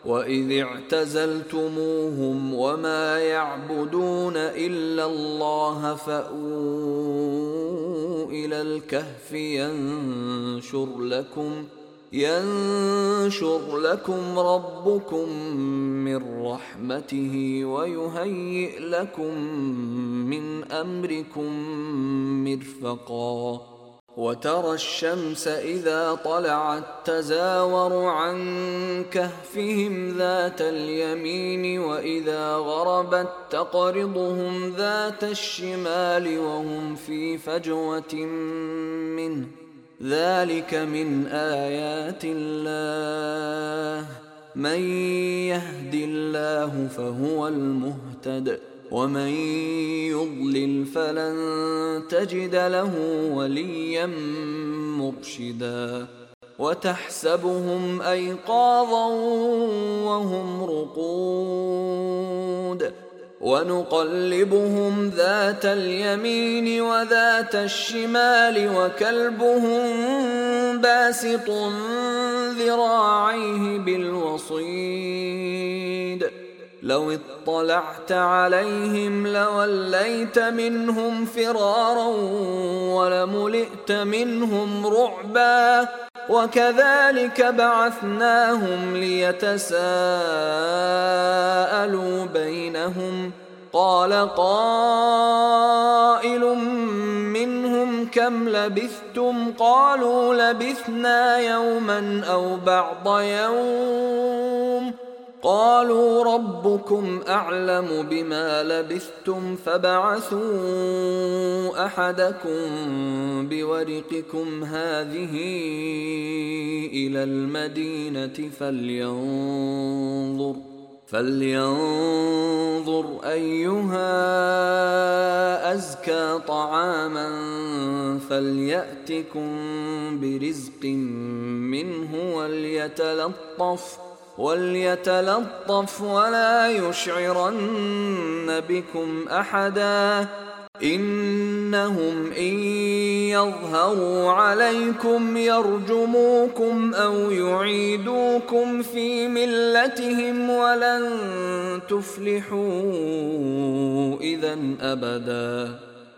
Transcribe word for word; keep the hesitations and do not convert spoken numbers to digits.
وإذ اعتزلتموهم وما يعبدون إلا الله فأووا إلى الكهف ينشر لكم ينشر لكم ربكم من رحمته ويهيئ لكم من أمركم مرفقا. وترى الشمس إذا طلعت تزاور عن كهفهم ذات اليمين وإذا غربت تقرضهم ذات الشمال وهم في فجوة منه، ذلك من آيات الله، من يهد الله فهو المهتد ومن يضلل فلن تجد له وليا مرشدا. وتحسبهم أيقاظا وهم رقود ونقلبهم ذات اليمين وذات الشمال وكلبهم باسط ذراعيه بالوصيد، لو اطلعت عليهم لوليت منهم فرارا ولملئت منهم رعبا. وكذلك بعثناهم ليتساءلوا بينهم، قال قائل منهم كم لبثتم؟ قالوا لبثنا يوما أو بعض يوم، قالوا ربكم أعلم بما لبثتم فابعثوا أحدكم بورقكم هذه إلى المدينة فلينظر فلينظر أيها أزكى طعاما فليأتكم برزق منه وليتلطف وليتلطف ولا يشعرن بكم أحدا، إنهم إن يظهروا عليكم يرجموكم أو يعيدوكم في ملتهم ولن تفلحوا إذا أبدا.